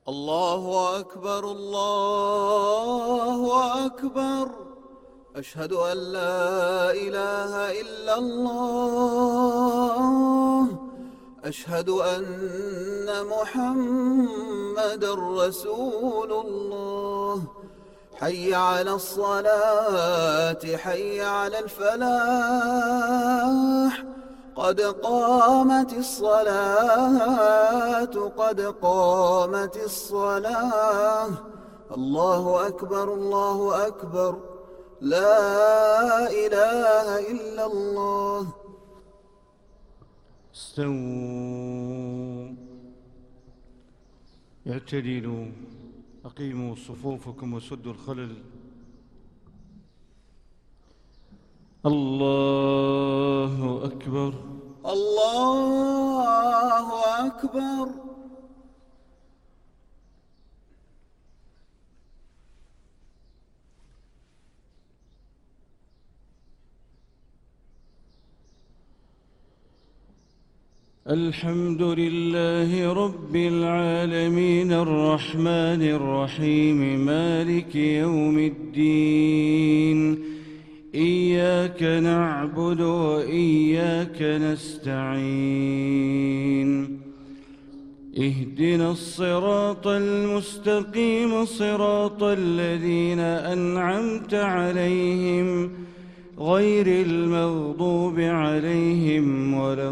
الله أكبر الله أكبر. أشهد أن لا إله إلا الله. أشهد أن محمدًا رسول الله. حي على الصلاة حي على الفلاح. قد قامت الصلاة قد قامت الصلاة. الله أكبر الله أكبر. لا إله إلا الله. استووا، اعتدلوا، أقيموا صفوفكم وسدوا الخلل. الله أكبر الله أكبر. الحمد لله رب العالمين الرحمن الرحيم مالك يوم الدين. إياك نعبد وإياك نستعين. اهدنا الصراط المستقيم صراط الذين أنعمت عليهم غير المغضوب عليهم ولا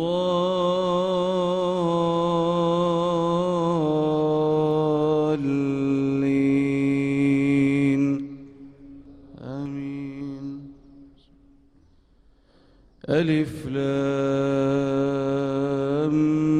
الضالين. آمين. ألف لام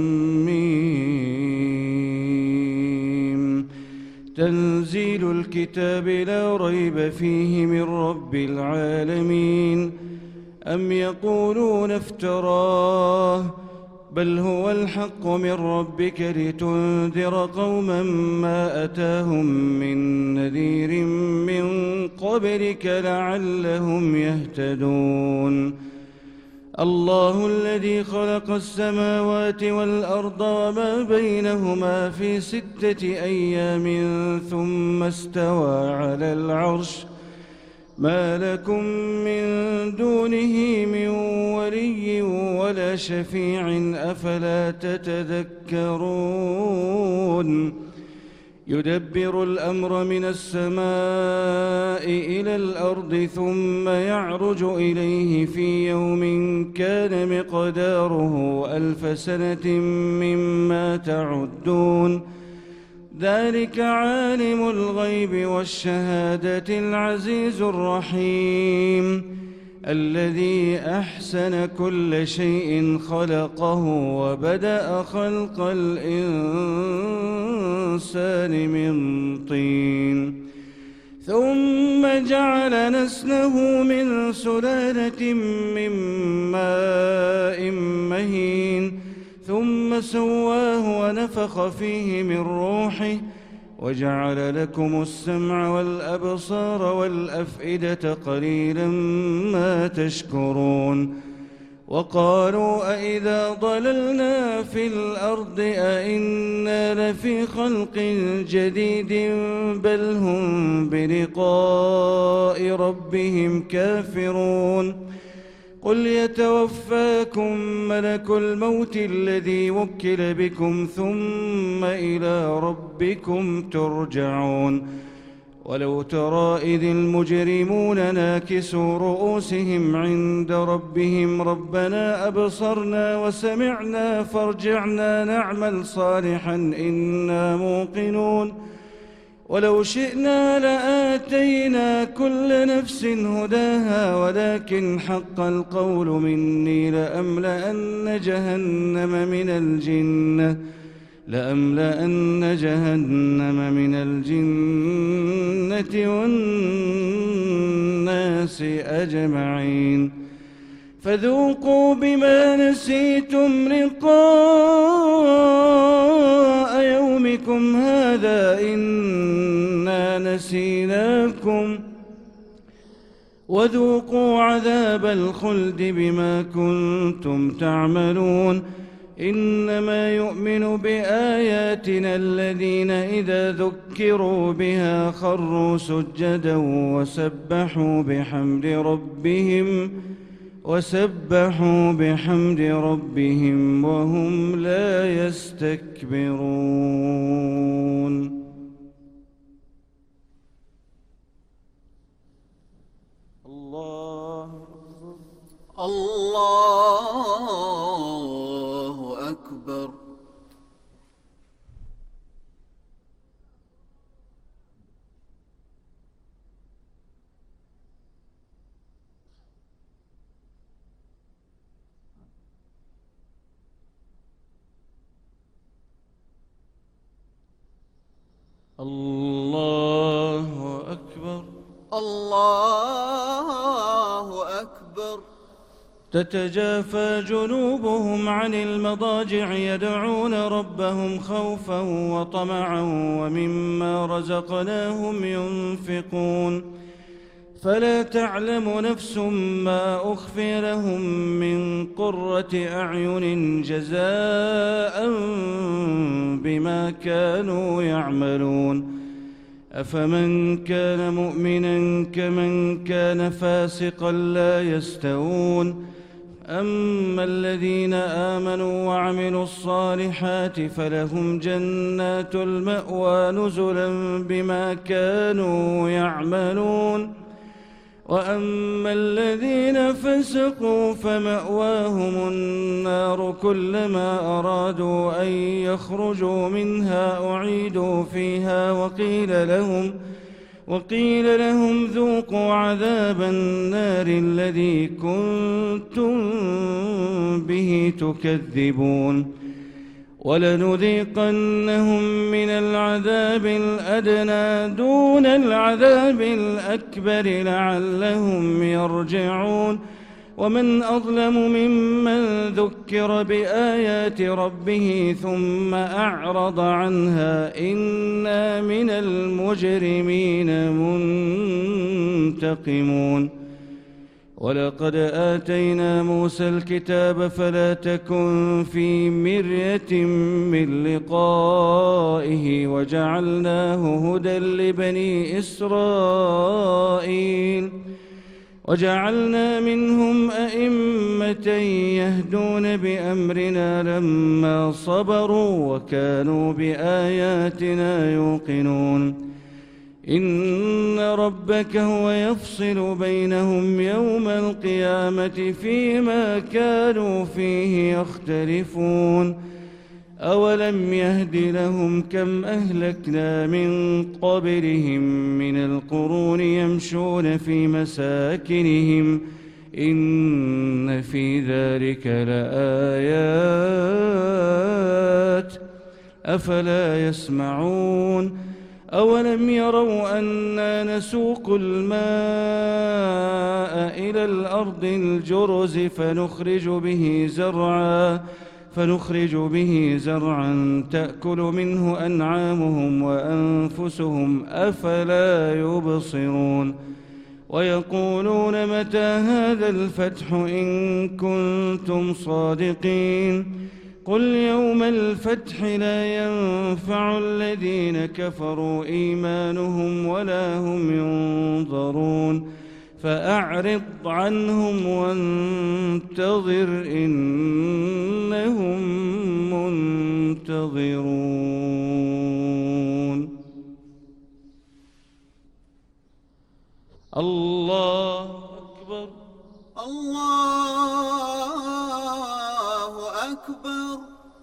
ميم. تنزيل الكتاب لا ريب فيه من رب العالمين. أم يقولون افتراه بل هو الحق من ربك لتنذر قوما ما أتاهم من نذير من قبلك لعلهم يهتدون. الله الذي خلق السماوات والأرض وما بينهما في 6 أيام ثم استوى على العرش. ما لكم من دونه من ولي ولا شفيع أفلا تتذكرون. يدبر الأمر من السماء إلى الأرض ثم يعرج إليه في يوم كان مقداره 1000 سنة مما تعدون. ذلك عالم الغيب والشهادة العزيز الرحيم الذي أحسن كل شيء خلقه وبدأ خلق الإنسان من طين ثم جعل نسله من سلالة من ماء مهين ثم سواه ونفخ فيه من روحه وجعل لكم السمع والأبصار والأفئدة قليلا ما تشكرون. وقالوا أإذا ضللنا في الأرض أإنا لفي خلق جديد بل هم بلقاء ربهم كافرون. قل يتوفاكم ملك الموت الذي وكل بكم ثم إلى ربكم ترجعون. ولو ترى إذ المجرمون ناكسوا رؤوسهم عند ربهم ربنا أبصرنا وسمعنا فارجعنا نعمل صالحا إنا موقنون. ولو شئنا لآتينا كل نفس هداها ولكن حق القول مني لأملأن جهنم من الجنة والناس أجمعين. فذوقوا بما نسيتم لقاء يومكم هذا إنا نسيناكم وذوقوا عذاب الخلد بما كنتم تعملون. إنما يؤمن بآياتنا الذين إذا ذكروا بها خروا سجدا وسبحوا بحمد ربهم وهم لا يستكبرون. الله أكبر. الله أكبر. الله أكبر. تتجافى جنوبهم عن المضاجع يدعون ربهم خوفا وطمعا ومما رزقناهم ينفقون فلا تعلم نفس ما أخفي لهم من قرة أعين جزاء بما كانوا يعملون. أفمن كان مؤمنا كمن كان فاسقا لا يستوون. أما الذين آمنوا وعملوا الصالحات فلهم جنات المأوى نزلا بما كانوا يعملون. وأما الذين فسقوا فمأواهم النار كلما أرادوا أن يخرجوا منها أعيدوا فيها وقيل لهم ذوقوا عذاب النار الذي كنتم به تكذبون. ولنذيقنهم من العذاب الأدنى دون العذاب الأكبر لعلهم يرجعون. ومن أظلم ممن ذكر بآيات ربه ثم أعرض عنها إنا من المجرمين منتقمون. ولقد آتينا موسى الكتاب فلا تكن في مرية من لقائه وجعلناه هدى لبني إسرائيل وجعلنا منهم أئمة يهدون بأمرنا لما صبروا وكانوا بآياتنا يوقنون. إن ربك هو يفصل بينهم يوم القيامة فيما كانوا فيه يختلفون. أولم يهد لهم كم أهلكنا من قبلهم من القرون يمشون في مساكنهم إن في ذلك لآيات أفلا يسمعون. أولم يروا أنا نسوق الماء إلى الأرض الجرز فنخرج به زرعا تأكل منه أنعامهم وأنفسهم أفلا يبصرون. ويقولون متى هذا الفتح إن كنتم صادقين. قل يوم الفتح لا ينفع الذين كفروا إيمانهم ولا هم ينظرون. فأعرض عنهم وانتظر إنهم منتظرون. الله أكبر. الله أكبر.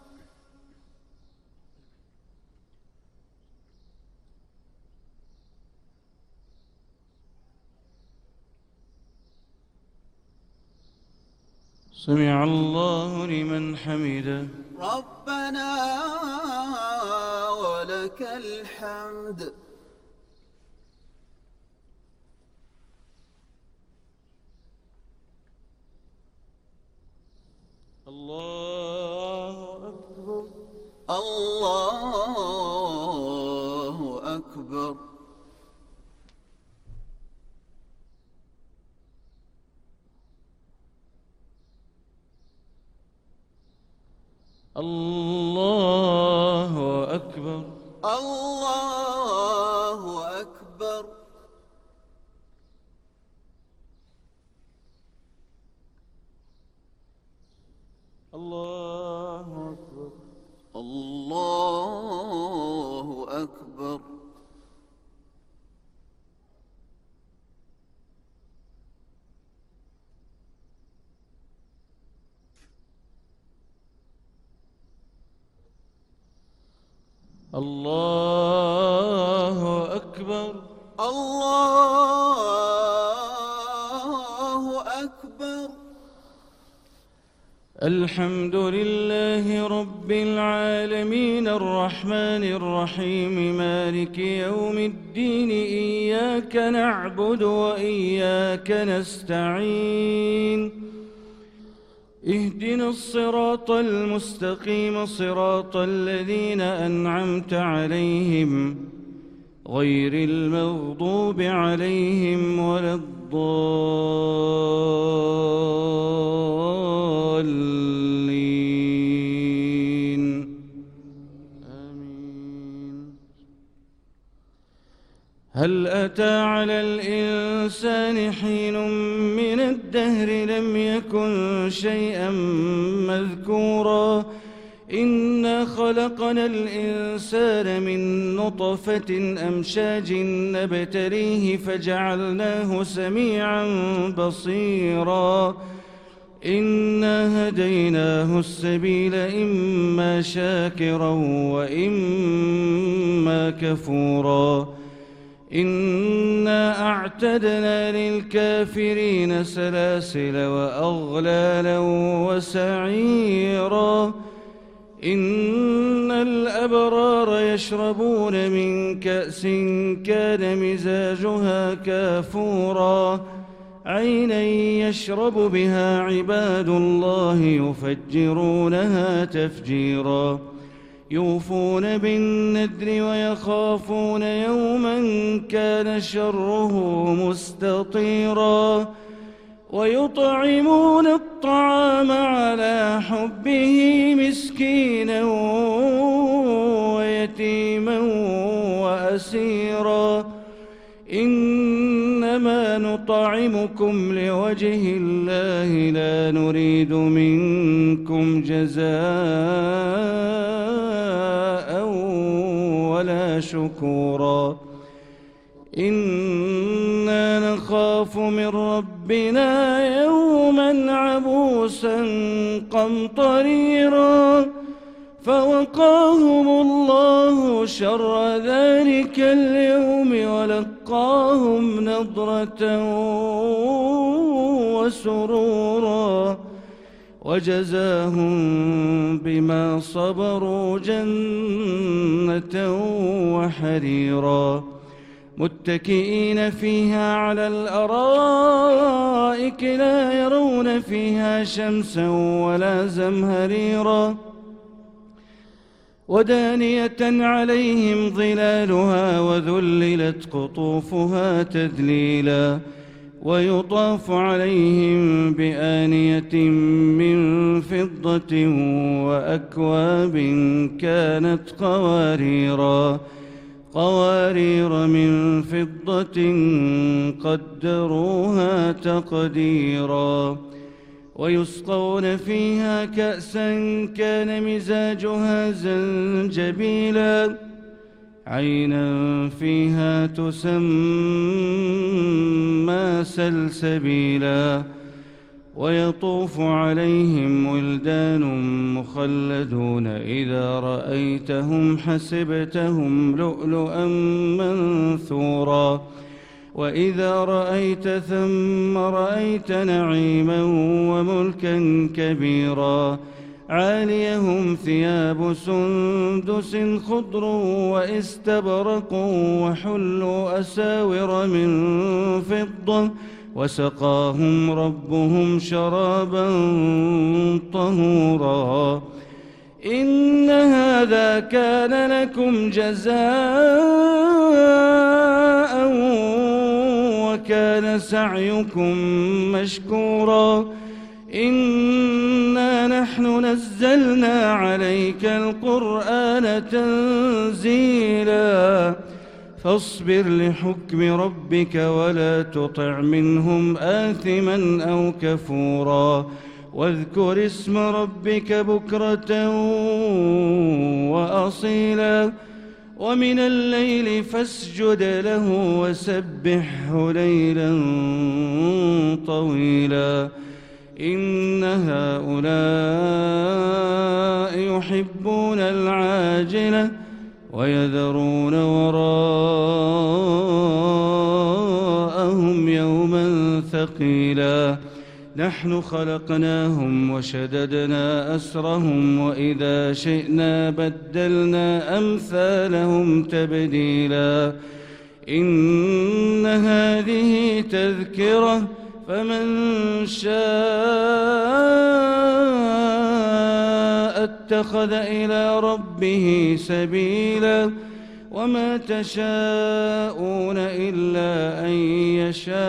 سمع الله لمن حمده. ربنا ولك الحمد. الله أكبر. الله أكبر. الله أكبر. الله أكبر. الله أكبر. الله أكبر. الله أكبر. الله أكبر. الحمد لله رب العالمين الرحمن الرحيم مالك يوم الدين إياك نعبد وإياك نستعين اهدنا الصراط المستقيم صراط الذين أنعمت عليهم غير المغضوب عليهم ولا الضالين آمين. هل أتى على الإنسان حين من الدهر لم يكن شيئا مذكورا إنا خلقنا الإنسان من نطفة أمشاج نبتليه فجعلناه سميعا بصيرا إنا هديناه السبيل إما شاكرا وإما كفورا إنا أعتدنا للكافرين سلاسل وأغلالا وسعيرا إن الأبرار يشربون من كأس كان مزاجها كافورا عينا يشرب بها عباد الله يفجرونها تفجيرا يوفون بالنذر ويخافون يوما كان شره مستطيرا ويطعمون الطعام على حبه مسكينا ويتيما وأسيرا إنما نطعمكم لوجه الله لا نريد منكم جزاء ولا شكورا إنا نخاف من ربنا يوما عبوسا قمطريرا فوقاهم الله شر ذلك اليوم ولقاهم نضرة وسرورا وجزاهم بما صبروا جنة وحريرا متكئين فيها على الأرائك لا يرون فيها شمسا ولا زمهريرا ودانية عليهم ظلالها وذللت قطوفها تذليلا ويطاف عليهم بآنية من فضة وأكواب كانت قوارير من فضة قدروها تقديرا ويسقون فيها كأسا كان مزاجها زنجبيلا عينا فيها تسمى سلسبيلا ويطوف عليهم ولدان مخلدون إذا رأيتهم حسبتهم لؤلؤا منثورا وإذا رأيت ثم رأيت نعيما وملكا كبيرا عاليهم ثياب سندس خضر واستبرق وحلوا أساور من فضة وسقاهم ربهم شرابا طهورا إن هذا كان لكم جزاء وكان سعيكم مشكورا إنا نحن نحن نزلنا عليك القرآن تنزيلا فاصبر لحكم ربك ولا تطع منهم آثما أو كفورا واذكر اسم ربك بكرة وأصيلا ومن الليل فاسجد له وسبحه ليلا طويلا إن هؤلاء يحبون العاجلة ويذرون وراءهم يوما ثقيلا نحن خلقناهم وشددنا أسرهم وإذا شئنا بدلنا أمثالهم تبديلا إن هذه تذكرة فمن شاء اتخذ إلى ربه سبيلا وما تشاءون إلا أن يشاء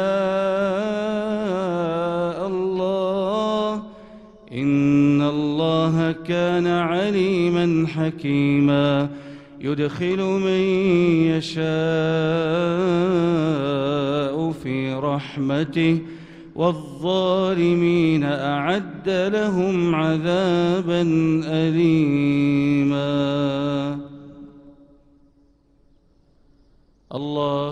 الله إن الله كان عليما حكيما يدخل من يشاء في رحمته والظالمين أعد لهم عذابا أليما الله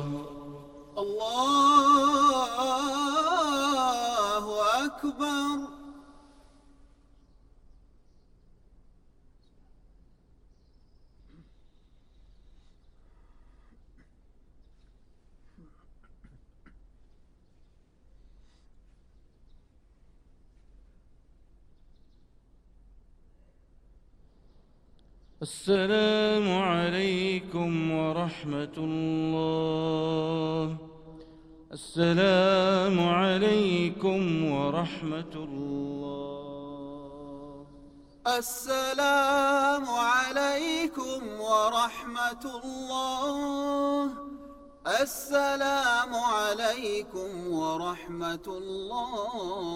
أكبر. السلام عليكم ورحمة الله. السلام عليكم ورحمة الله. السلام عليكم ورحمة الله. السلام عليكم ورحمة الله.